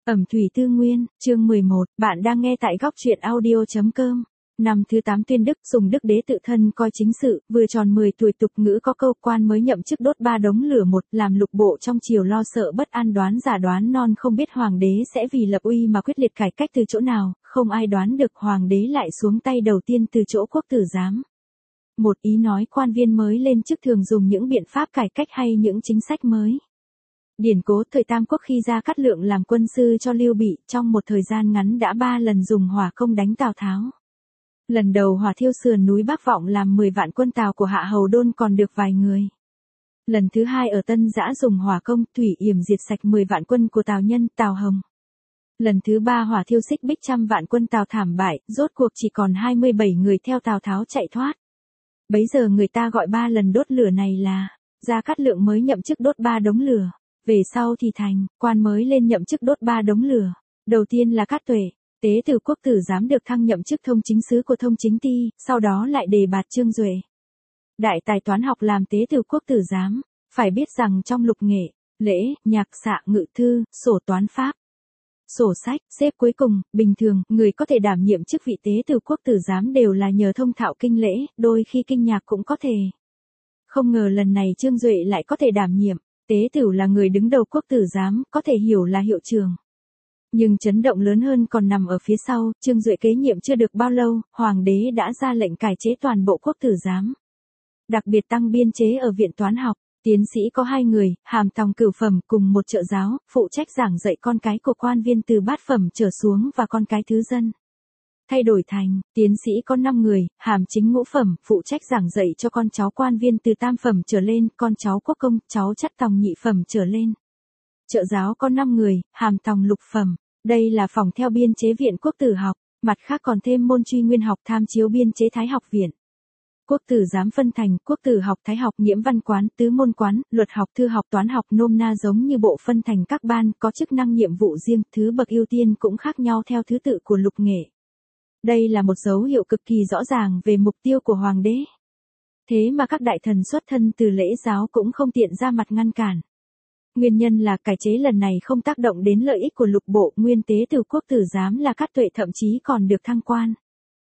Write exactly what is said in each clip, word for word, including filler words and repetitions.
Ẩm thủy tư nguyên, chương mười một, bạn đang nghe tại góc truyện audio chấm com. Năm thứ tám tuyên đức, dùng đức đế tự thân coi chính sự, vừa tròn mười tuổi tục ngữ có câu quan mới nhậm chức đốt ba đống lửa một, làm lục bộ trong triều lo sợ bất an đoán giả đoán non không biết hoàng đế sẽ vì lập uy mà quyết liệt cải cách từ chỗ nào, không ai đoán được hoàng đế lại xuống tay đầu tiên từ chỗ quốc tử giám. Một ý nói quan viên mới lên chức thường dùng những biện pháp cải cách hay những chính sách mới. Điển cố thời Tam Quốc khi Gia Cát Lượng làm quân sư cho Lưu Bị, trong một thời gian ngắn đã ba lần dùng hỏa công đánh Tào Tháo. Lần đầu hỏa thiêu sườn núi Bắc Vọng làm mười vạn quân Tào của Hạ Hầu Đôn còn được vài người. Lần thứ hai ở Tân Giã dùng hỏa công thủy yểm diệt sạch mười vạn quân của Tào Nhân, Tào Hồng. Lần thứ ba hỏa thiêu Xích Bích trăm vạn quân Tào thảm bại, rốt cuộc chỉ còn hai mươi bảy người theo Tào Tháo chạy thoát. Bấy giờ người ta gọi ba lần đốt lửa này là Gia Cát Lượng mới nhậm chức đốt ba đống lửa. Về sau thì thành, quan mới lên nhậm chức đốt ba đống lửa. Đầu tiên là Cát Tuệ, tế từ quốc tử giám được thăng nhậm chức thông chính sứ của thông chính ty, sau đó lại đề bạt Trương Duệ. Đại tài toán học làm tế từ quốc tử giám, phải biết rằng trong lục nghệ, lễ, nhạc xạ ngự thư, sổ toán pháp, sổ sách, xếp cuối cùng, bình thường, người có thể đảm nhiệm chức vị tế từ quốc tử giám đều là nhờ thông thạo kinh lễ, đôi khi kinh nhạc cũng có thể. Không ngờ lần này Trương Duệ lại có thể đảm nhiệm. Tế Tửu là người đứng đầu quốc tử giám, có thể hiểu là hiệu trưởng. Nhưng chấn động lớn hơn còn nằm ở phía sau, Trương Duệ kế nhiệm chưa được bao lâu, hoàng đế đã ra lệnh cải chế toàn bộ quốc tử giám. Đặc biệt tăng biên chế ở viện toán học, tiến sĩ có hai người, hàm tòng cửu phẩm cùng một trợ giáo, phụ trách giảng dạy con cái của quan viên từ bát phẩm trở xuống và con cái thứ dân. Thay đổi thành, tiến sĩ có năm người, hàm chính ngũ phẩm, phụ trách giảng dạy cho con cháu quan viên từ tam phẩm trở lên, con cháu quốc công, cháu chắt tòng nhị phẩm trở lên. Trợ giáo có năm người, hàm tòng lục phẩm, đây là phòng theo biên chế viện quốc tử học, mặt khác còn thêm môn truy nguyên học tham chiếu biên chế thái học viện. Quốc tử giám phân thành, quốc tử học, thái học, nghiễm văn quán, tứ môn quán, luật học, thư học, toán học nôm na giống như bộ phân thành các ban, có chức năng nhiệm vụ riêng, thứ bậc ưu tiên cũng khác nhau theo thứ tự của lục nghệ. Đây là một dấu hiệu cực kỳ rõ ràng về mục tiêu của hoàng đế. Thế mà các đại thần xuất thân từ lễ giáo cũng không tiện ra mặt ngăn cản. Nguyên nhân là cải chế lần này không tác động đến lợi ích của lục bộ, nguyên tế từ quốc tử giám là Cát Tuệ thậm chí còn được thăng quan.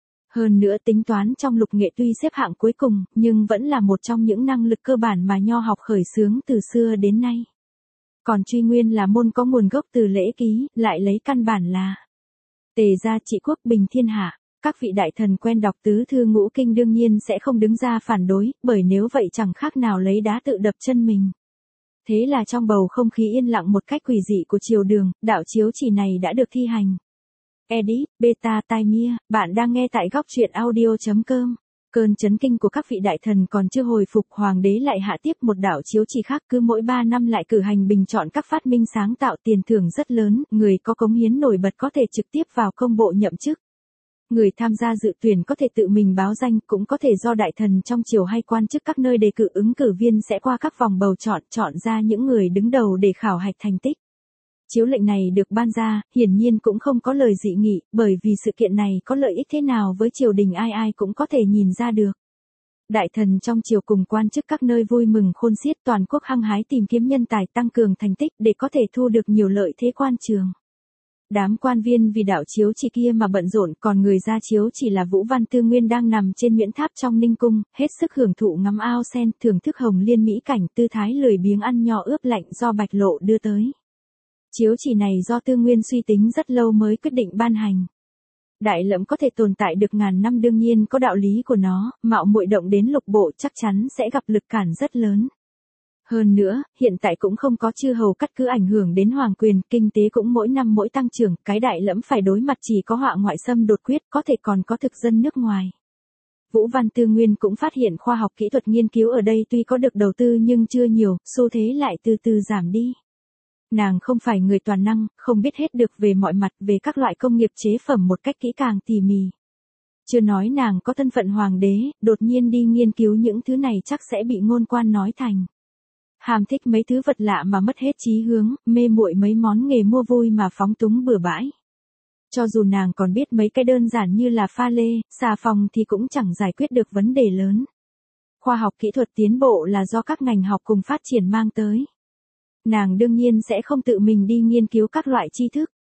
Hơn nữa tính toán trong lục nghệ tuy xếp hạng cuối cùng, nhưng vẫn là một trong những năng lực cơ bản mà nho học khởi xướng từ xưa đến nay. Còn truy nguyên là môn có nguồn gốc từ lễ ký, lại lấy căn bản là Tề gia trị quốc bình thiên hạ, các vị đại thần quen đọc tứ thư ngũ kinh đương nhiên sẽ không đứng ra phản đối, bởi nếu vậy chẳng khác nào lấy đá tự đập chân mình. Thế là trong bầu không khí yên lặng một cách quỷ dị của triều đường, đạo chiếu chỉ này đã được thi hành. Edit, Beta Taimia, bạn đang nghe tại góc truyện audio chấm com. Cơn chấn kinh của các vị đại thần còn chưa hồi phục, hoàng đế lại hạ tiếp một đạo chiếu chỉ khác, cứ mỗi ba năm lại cử hành bình chọn các phát minh sáng tạo, tiền thưởng rất lớn, người có cống hiến nổi bật có thể trực tiếp vào công bộ nhậm chức. Người tham gia dự tuyển có thể tự mình báo danh, cũng có thể do đại thần trong triều hay quan chức các nơi đề cử, ứng cử viên sẽ qua các vòng bầu chọn, chọn ra những người đứng đầu để khảo hạch thành tích. Chiếu lệnh này được ban ra, hiển nhiên cũng không có lời dị nghị, bởi vì sự kiện này có lợi ích thế nào với triều đình ai ai cũng có thể nhìn ra được. Đại thần trong triều cùng quan chức các nơi vui mừng khôn xiết, toàn quốc hăng hái tìm kiếm nhân tài tăng cường thành tích để có thể thu được nhiều lợi thế quan trường. Đám quan viên vì đạo chiếu chỉ kia mà bận rộn, còn người ra chiếu chỉ là Vũ Văn Tư Nguyên đang nằm trên Nguyễn Tháp trong Ninh Cung, hết sức hưởng thụ ngắm ao sen, thưởng thức hồng liên mỹ cảnh, tư thái lười biếng ăn nho ướp lạnh do Bạch Lộ đưa tới. Chiếu chỉ này do Tư Nguyên suy tính rất lâu mới quyết định ban hành. Đại lẫm có thể tồn tại được ngàn năm đương nhiên có đạo lý của nó, mạo muội động đến lục bộ chắc chắn sẽ gặp lực cản rất lớn. Hơn nữa, hiện tại cũng không có chư hầu cắt cứ ảnh hưởng đến hoàng quyền, kinh tế cũng mỗi năm mỗi tăng trưởng, cái đại lẫm phải đối mặt chỉ có họa ngoại xâm đột quyết, có thể còn có thực dân nước ngoài. Vũ Văn Tư Nguyên cũng phát hiện khoa học kỹ thuật nghiên cứu ở đây tuy có được đầu tư nhưng chưa nhiều, xu thế lại từ từ giảm đi. Nàng không phải người toàn năng, không biết hết được về mọi mặt về các loại công nghiệp chế phẩm một cách kỹ càng tỉ mỉ. Chưa nói nàng có thân phận hoàng đế, đột nhiên đi nghiên cứu những thứ này chắc sẽ bị ngôn quan nói thành hàm thích mấy thứ vật lạ mà mất hết chí hướng, mê muội mấy món nghề mua vui mà phóng túng bừa bãi. Cho dù nàng còn biết mấy cái đơn giản như là pha lê, xà phòng thì cũng chẳng giải quyết được vấn đề lớn. Khoa học kỹ thuật tiến bộ là do các ngành học cùng phát triển mang tới. Nàng đương nhiên sẽ không tự mình đi nghiên cứu các loại tri thức.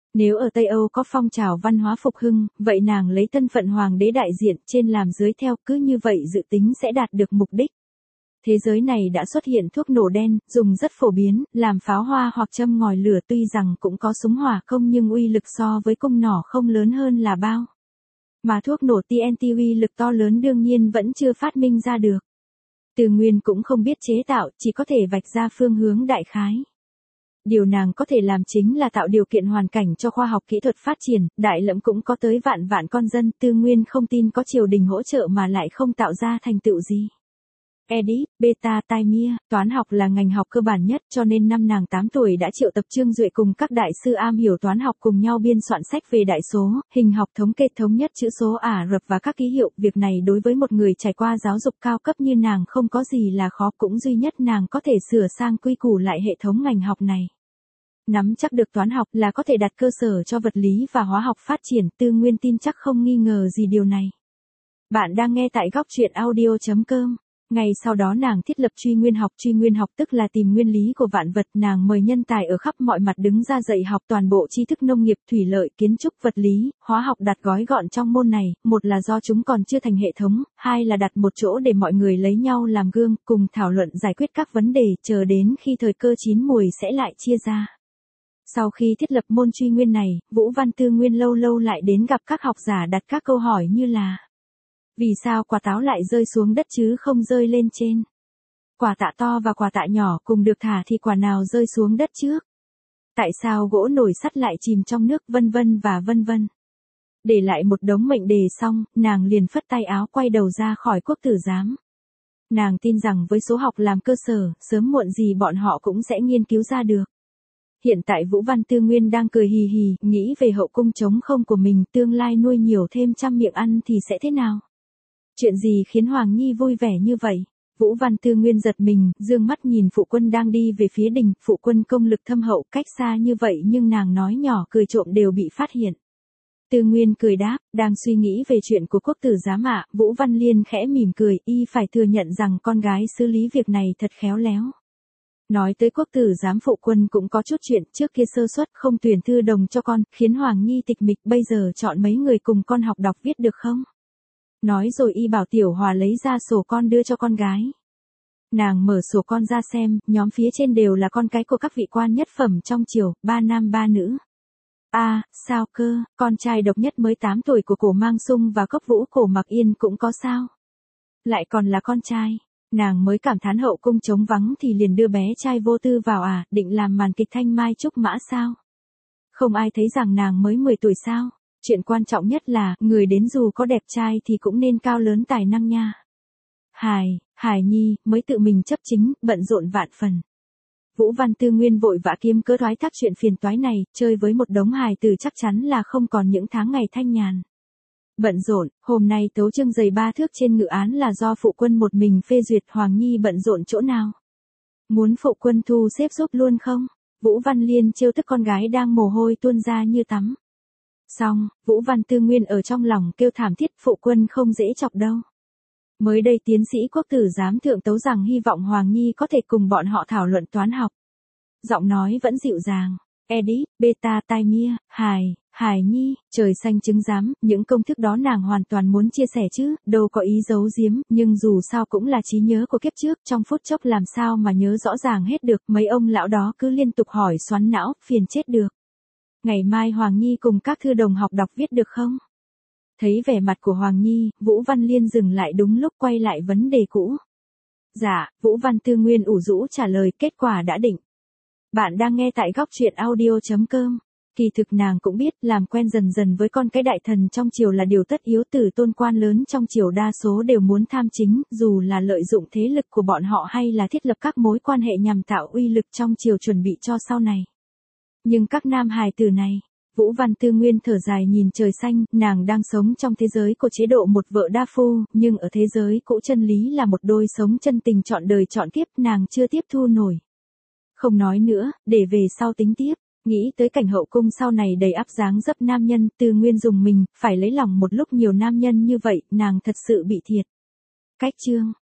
Nếu ở Tây Âu có phong trào văn hóa phục hưng, vậy nàng lấy thân phận hoàng đế đại diện trên làm dưới theo, cứ như vậy dự tính sẽ đạt được mục đích. Thế giới này đã xuất hiện thuốc nổ đen, dùng rất phổ biến, làm pháo hoa hoặc châm ngòi lửa, tuy rằng cũng có súng hỏa không nhưng uy lực so với cung nỏ không lớn hơn là bao. Mà thuốc nổ tê en tê uy lực to lớn đương nhiên vẫn chưa phát minh ra được. Từ Nguyên cũng không biết chế tạo, chỉ có thể vạch ra phương hướng đại khái. Điều nàng có thể làm chính là tạo điều kiện hoàn cảnh cho khoa học kỹ thuật phát triển, Đại Lẫm cũng có tới vạn vạn con dân, Tư Nguyên không tin có triều đình hỗ trợ mà lại không tạo ra thành tựu gì. Edit, Beta Taimia, toán học là ngành học cơ bản nhất cho nên năm nàng tám tuổi đã triệu tập Trương Duệ cùng các đại sư am hiểu toán học cùng nhau biên soạn sách về đại số, hình học thống kê thống nhất chữ số Ả Rập và các ký hiệu. Việc này đối với một người trải qua giáo dục cao cấp như nàng không có gì là khó, cũng duy nhất nàng có thể sửa sang quy củ lại hệ thống ngành học này. Nắm chắc được toán học là có thể đặt cơ sở cho vật lý và hóa học phát triển, Tư Nguyên tin chắc không nghi ngờ gì điều này. Bạn đang nghe tại góc truyện audio chấm com. Ngày sau đó nàng thiết lập truy nguyên học, truy nguyên học tức là tìm nguyên lý của vạn vật, nàng mời nhân tài ở khắp mọi mặt đứng ra dạy học toàn bộ tri thức nông nghiệp, thủy lợi, kiến trúc, vật lý, hóa học đặt gói gọn trong môn này, một là do chúng còn chưa thành hệ thống, hai là đặt một chỗ để mọi người lấy nhau làm gương, cùng thảo luận giải quyết các vấn đề, chờ đến khi thời cơ chín muồi sẽ lại chia ra. Sau khi thiết lập môn truy nguyên này, Vũ Văn Tư Nguyên lâu lâu lại đến gặp các học giả đặt các câu hỏi như là: vì sao quả táo lại rơi xuống đất chứ không rơi lên trên? Quả tạ to và quả tạ nhỏ cùng được thả thì quả nào rơi xuống đất trước? Tại sao gỗ nồi sắt lại chìm trong nước, vân vân và vân vân. Để lại một đống mệnh đề xong, nàng liền phất tay áo quay đầu ra khỏi quốc tử giám. Nàng tin rằng với số học làm cơ sở, sớm muộn gì bọn họ cũng sẽ nghiên cứu ra được. Hiện tại Vũ Văn Tư Nguyên đang cười hì hì, nghĩ về hậu cung trống không của mình, tương lai nuôi nhiều thêm trăm miệng ăn thì sẽ thế nào? Chuyện gì khiến Hoàng Nhi vui vẻ như vậy? Vũ Văn Tư Nguyên giật mình, dương mắt nhìn phụ quân đang đi về phía đình, phụ quân công lực thâm hậu, cách xa như vậy nhưng nàng nói nhỏ cười trộm đều bị phát hiện. Tư Nguyên cười đáp, đang suy nghĩ về chuyện của quốc tử giám ạ. Vũ Văn Liên khẽ mỉm cười, y phải thừa nhận rằng con gái xử lý việc này thật khéo léo. Nói tới quốc tử giám, phụ quân cũng có chút chuyện, trước kia sơ suất không tuyển thư đồng cho con, khiến Hoàng Nhi tịch mịch, bây giờ chọn mấy người cùng con học đọc viết được không? Nói rồi y bảo Tiểu Hòa lấy ra sổ con đưa cho con gái. Nàng mở sổ con ra xem, nhóm phía trên đều là con cái của các vị quan nhất phẩm trong triều, ba nam ba nữ. A, à, sao cơ, con trai độc nhất mới tám tuổi của Cổ Mang Sung và Cốc Vũ Cổ Mặc Yên cũng có sao? Lại còn là con trai. Nàng mới cảm thán hậu cung trống vắng thì liền đưa bé trai vô tư vào à, định làm màn kịch Thanh Mai Trúc Mã sao? Không ai thấy rằng nàng mới mười tuổi sao? Chuyện quan trọng nhất là, người đến dù có đẹp trai thì cũng nên cao lớn tài năng nha. Hài, Hài Nhi, mới tự mình chấp chính, bận rộn vạn phần. Vũ Văn Tư Nguyên vội vã kiếm cớ thoái thác chuyện phiền toái này, chơi với một đống hài tử chắc chắn là không còn những tháng ngày thanh nhàn. Bận rộn, hôm nay tấu chương dày ba thước trên ngự án là do phụ quân một mình phê duyệt, Hoàng Nhi bận rộn chỗ nào? Muốn phụ quân thu xếp giúp luôn không? Vũ Văn Liên trêu tức con gái đang mồ hôi tuôn ra như tắm. Xong, Vũ Văn Tư Nguyên ở trong lòng kêu thảm thiết, phụ quân không dễ chọc đâu. Mới đây tiến sĩ quốc tử giám thượng tấu rằng hy vọng Hoàng Nhi có thể cùng bọn họ thảo luận toán học. Giọng nói vẫn dịu dàng. Edit, Beta Taimia, Hài, Hài Nhi, trời xanh chứng giám, những công thức đó nàng hoàn toàn muốn chia sẻ chứ, đâu có ý giấu giếm, nhưng dù sao cũng là trí nhớ của kiếp trước, trong phút chốc làm sao mà nhớ rõ ràng hết được, mấy ông lão đó cứ liên tục hỏi xoắn não, phiền chết được. Ngày mai Hoàng Nhi cùng các thư đồng học đọc viết được không? Thấy vẻ mặt của Hoàng Nhi, Vũ Văn Liên dừng lại đúng lúc quay lại vấn đề cũ. Dạ, Vũ Văn Tư Nguyên ủ rũ trả lời, kết quả đã định. Bạn đang nghe tại góc truyện audio chấm com. Kỳ thực nàng cũng biết, làm quen dần dần với con cái đại thần trong triều là điều tất yếu, từ tôn quan lớn trong triều đa số đều muốn tham chính, dù là lợi dụng thế lực của bọn họ hay là thiết lập các mối quan hệ nhằm tạo uy lực trong triều chuẩn bị cho sau này. Nhưng các nam hài tử này, Vũ Văn Tư Nguyên thở dài nhìn trời xanh, nàng đang sống trong thế giới của chế độ một vợ đa phu, nhưng ở thế giới cũ chân lý là một đôi sống chân tình trọn đời trọn kiếp, nàng chưa tiếp thu nổi. Không nói nữa, để về sau tính tiếp. Nghĩ tới cảnh hậu cung sau này đầy ắp dáng dấp nam nhân, Tư Nguyên dùng mình, phải lấy lòng một lúc nhiều nam nhân như vậy, nàng thật sự bị thiệt. Cách chương